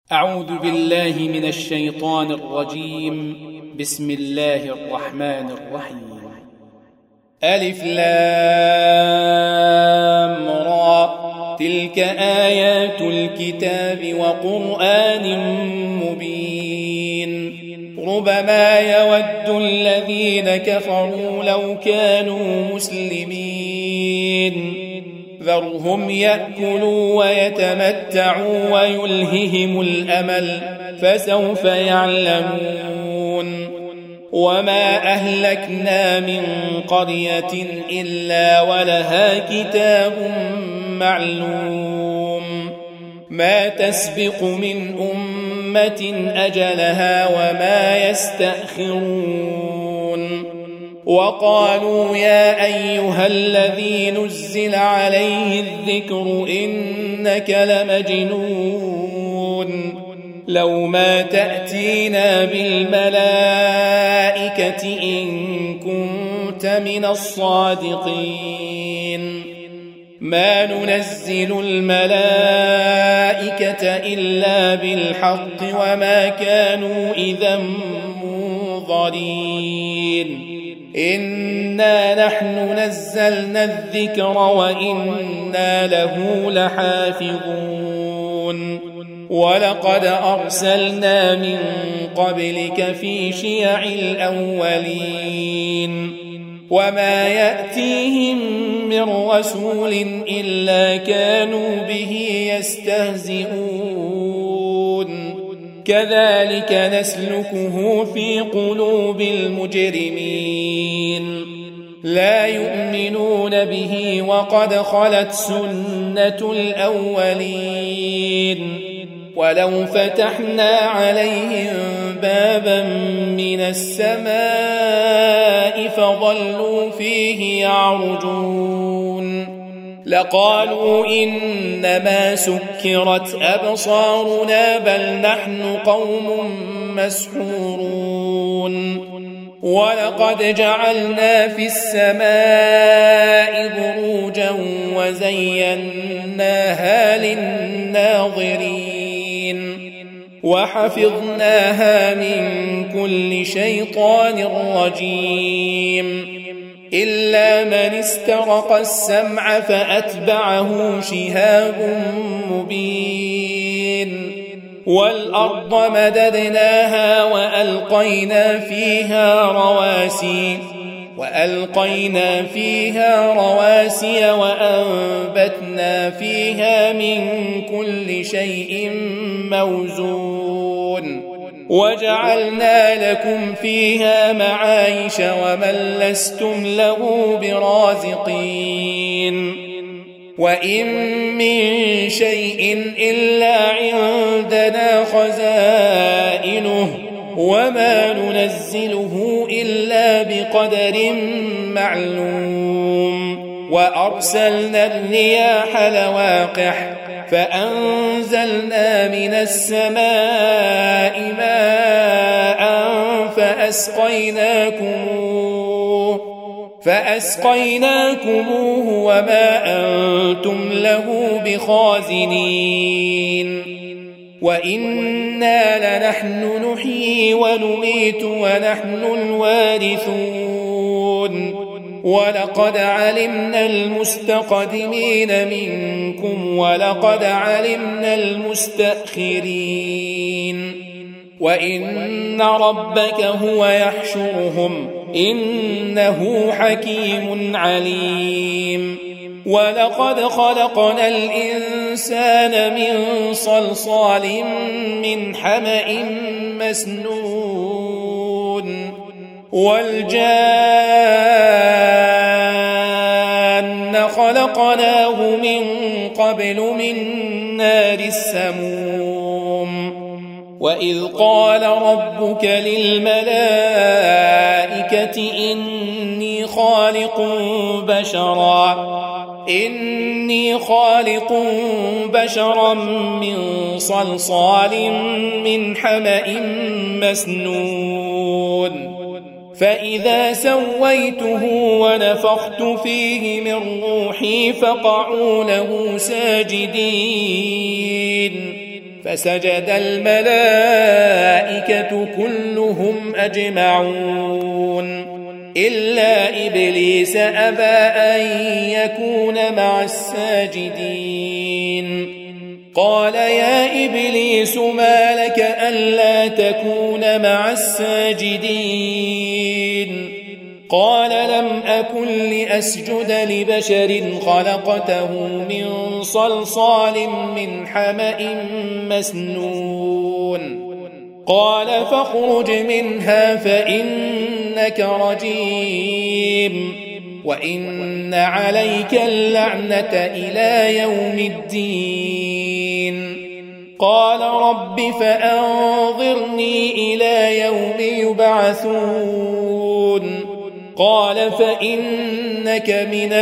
أعوذ بالله من الشيطان الرجيم. بسم الله الرحمن الرحيم. ألف لام را، تلك آيات الكتاب وقرآن مبين. ربما يود الذين كفروا لو كانوا مسلمين، ذرهم يأكلوا ويتمتعوا ويلههم الأمل، فسوف يعلمون. وما أهلكنا من قرية إلا ولها كتاب معلوم، ما تسبق من أمة أجلها وما يستأخرون. وقالوا يا أيها الذي نزل عليه الذكر إنك لمجنون، لو ما تأتينا بالملائكة إن كنت من الصادقين. ما ننزل الملائكة إلا بالحق وما كانوا إذا منظرين. إنا نحن نزلنا الذكر وإنا له لحافظون. ولقد أرسلنا من قبلك في شيع الأولين، وما يأتيهم من رسول إلا كانوا به يستهزئون. كذلك نسلكه في قلوب المجرمين، لا يؤمنون به وقد خلت سنة الأولين. ولو فتحنا عليهم بابا من السماء فظلوا فيه يعرجون لقالوا إنما سكرت أبصارنا بل نحن قوم مسحورون. ولقد جعلنا في السماء بروجا وزيناها للناظرين، وحفظناها من كل شيطان رجيم، إلا من استرق السمع فأتبعه شهاب مبين. والأرض مددناها وألقينا فيها رواسي وأنبتنا فيها من كل شيء موزون، وجعلنا لكم فيها معايش ومن لستم له برازقين. وإن من شيء إلا عندنا خزائنه وما ننزله إلا بقدر معلوم. وأرسلنا الرياح لواقح فأنزلنا من السماء ماء فأسقيناكموه وما أنتم له بخازنين. وإنا لنحن نحيي ونميت ونحن الوارثون. ولقد علمنا المستقدمين منكم ولقد علمنا المستأخرين. وإن ربك هو يحشرهم إنه حكيم عليم. ولقد خلقنا الإنسان من صلصال من حمأ مسنون. والجان خلقناه من قبل من نار السموم. وإذ قال ربك للملائكة إني خالق بشرا من صلصال من حمأ مسنون. فإذا سويته ونفخت فيه من روحي فقعوا له ساجدين. فسجد الملائكة كلهم أجمعون إلا إبليس أبى أن يكون مع الساجدين قال يا إبليس ما لك ألا تكون مع الساجدين قال لم أكن لأسجد لبشر خلقته من صلصال من حمأ مسنون قال فاخرج منها فإنك رجيم وإن عليك اللعنة إلى يوم الدين قال رب فأنظرني إلى يوم يبعثون قال فإنك من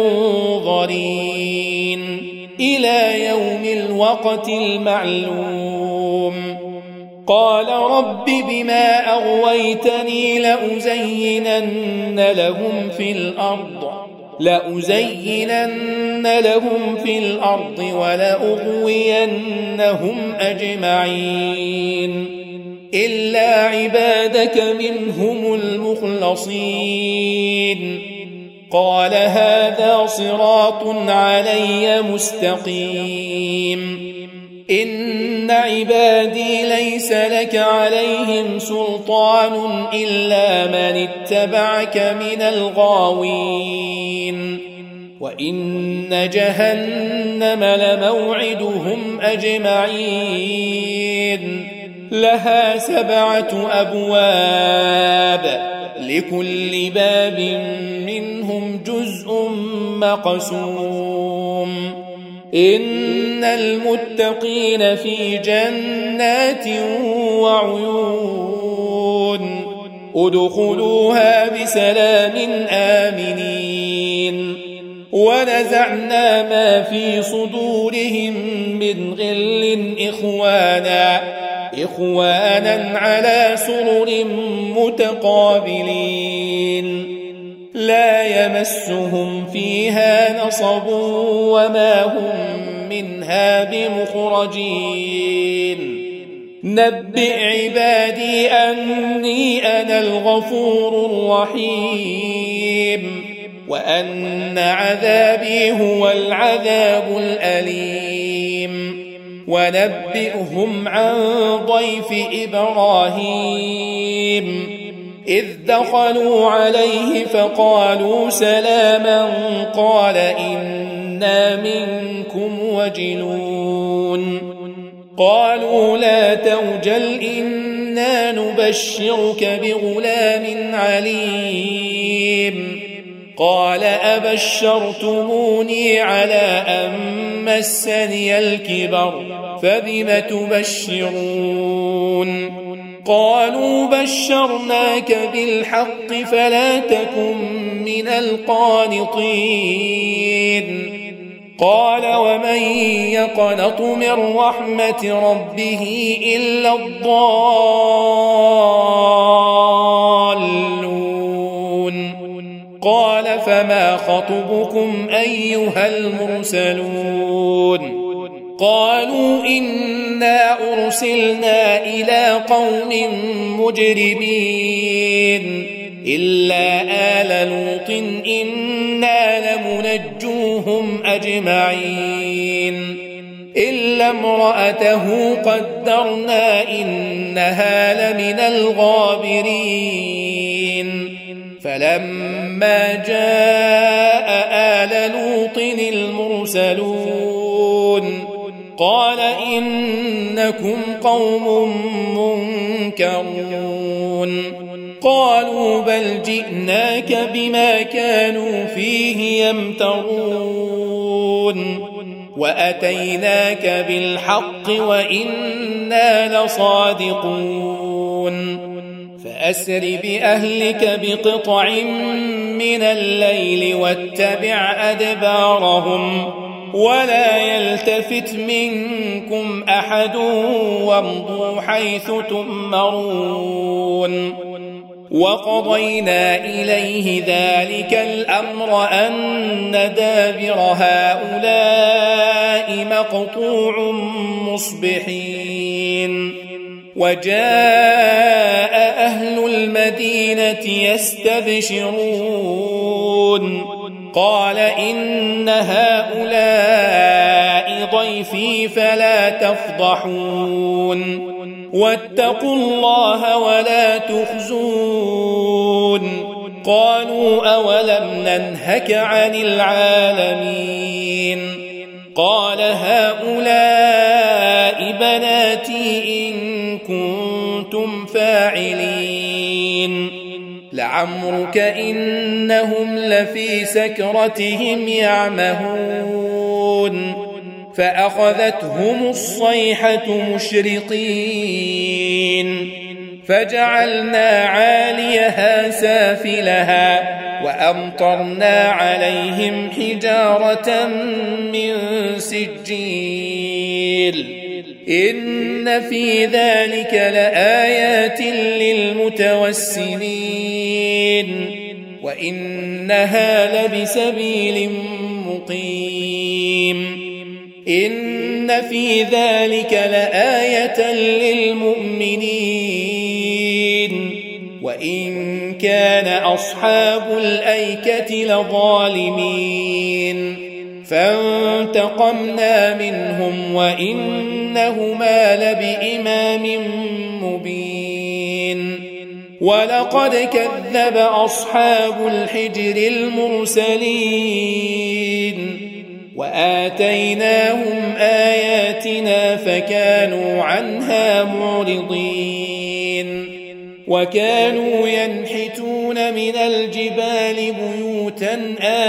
المنظرين إلى يوم الوقت المعلوم قال رب بما أغويتني لأزينن لهم في الأرض ولأغوينهم أجمعين إلا عبادك منهم المخلصين قال هذا صراط علي مستقيم إن عبادي ليس لك عليهم سلطان إلا من اتبعك من الغاوين وإن جهنم لموعدهم أجمعين لها 7 أبواب لكل باب منهم جزء مقسوم إن المتقين في جنات وعيون ادخلوها بسلام آمنين ونزعنا ما في صدورهم من غل إخوانا على سرر متقابلين لا يمسهم فيها نصب وما هم منها بمخرجين نبئ عبادي أني أنا الغفور الرحيم وأن عذابي هو العذاب الأليم ونبئهم عن ضيف إبراهيم إذ دخلوا عليه فقالوا سلاما قال إنا منكم وجلون قالوا لا توجل إنا نبشرك بغلام عليم قال أبشرتموني على أن مسني الكبر فبم تبشرون قالوا بشرناك بالحق فلا تكن من القانطين قال ومن يقنط من رحمة ربه إلا الضالون قال فما خطبكم أيها المرسلون قالوا إنا أرسلنا إلى قوم مجرمين إلا آل لوط إنا لمنجوهم أجمعين إلا امرأته قدرنا إنها لمن الغابرين فلما جاء آل لوط المرسلون قال إنكم قوم منكرون قالوا بل جئناك بما كانوا فيه يمترون وأتيناك بالحق وإنا لصادقون فأسر بأهلك بقطع من الليل واتبع أدبارهم ولا يلتفت منكم أحد وامضوا حيث تؤمرون وقضينا إليه ذلك الأمر أن دابر هؤلاء مقطوع مصبحين وجاء أهل المدينة يستبشرون قال إن هؤلاء ضيفي فلا تفضحون واتقوا الله ولا تخزون قالوا أولم ننهك عن العالمين قال هؤلاء بناتي إن كنتم فاعلين لعمرك إنهم لفي سكرتهم يعمهون فأخذتهم الصيحة مشرقين فجعلنا عاليها سافلها وأمطرنا عليهم حجارة من سجيل إن في ذلك لآيات للمتوسمين وإنها لبسبيل مقيم إن في ذلك لآية للمؤمنين وإن كان أصحاب الأيكة لظالمين فانتقمنا منهم وإنهما لبإمام مبين ولقد كذب أصحاب الحجر المرسلين وآتيناهم آياتنا فكانوا عنها معرضين وكانوا ينحتون من الجبال بيوتا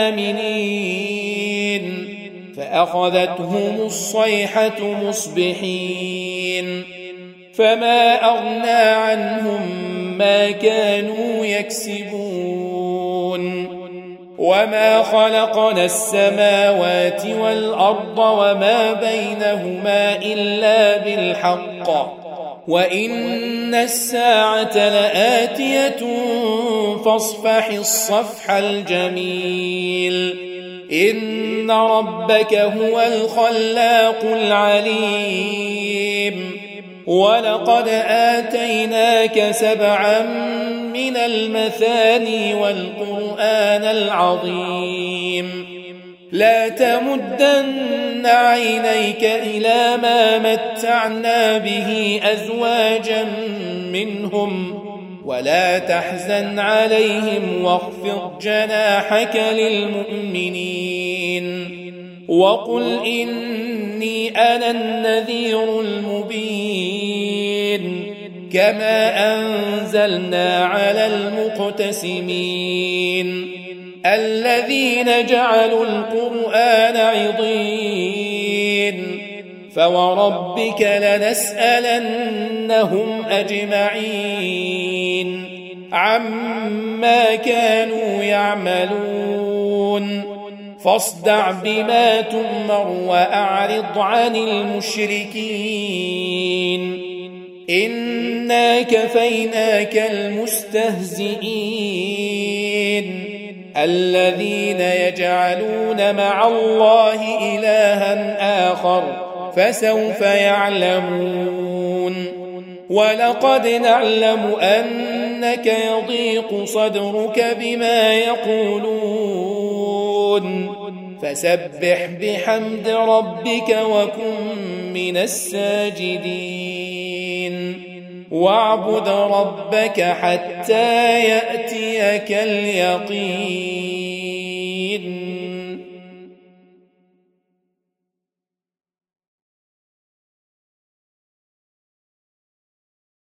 آمنين فأخذتهم الصيحة مصبحين فما أغنى عنهم ما كانوا يكسبون وما خلقنا السماوات والأرض وما بينهما إلا بالحق وإن الساعة لآتية فاصفح الصفح الجميل إن ربك هو الخلاق العليم ولقد آتيناك 7 من المثاني والقرآن العظيم لا تمدن عينيك إلى ما متعنا به أزواجا منهم ولا تحزن عليهم واخفض جناحك للمؤمنين وقل إني أنا النذير المبين كما أنزلنا على المقتسمين الذين جعلوا القرآن عضين فوربك لنسألنهم أجمعين عما كانوا يعملون فاصدع بما تؤمر وأعرض عن المشركين إنا كفيناك المستهزئين الذين يجعلون مع الله إلها آخر فسوف يعلمون ولقد نعلم أنك يضيق صدرك بما يقولون فسبح بحمد ربك وكن من الساجدين واعبد ربك حتى يأتيك اليقين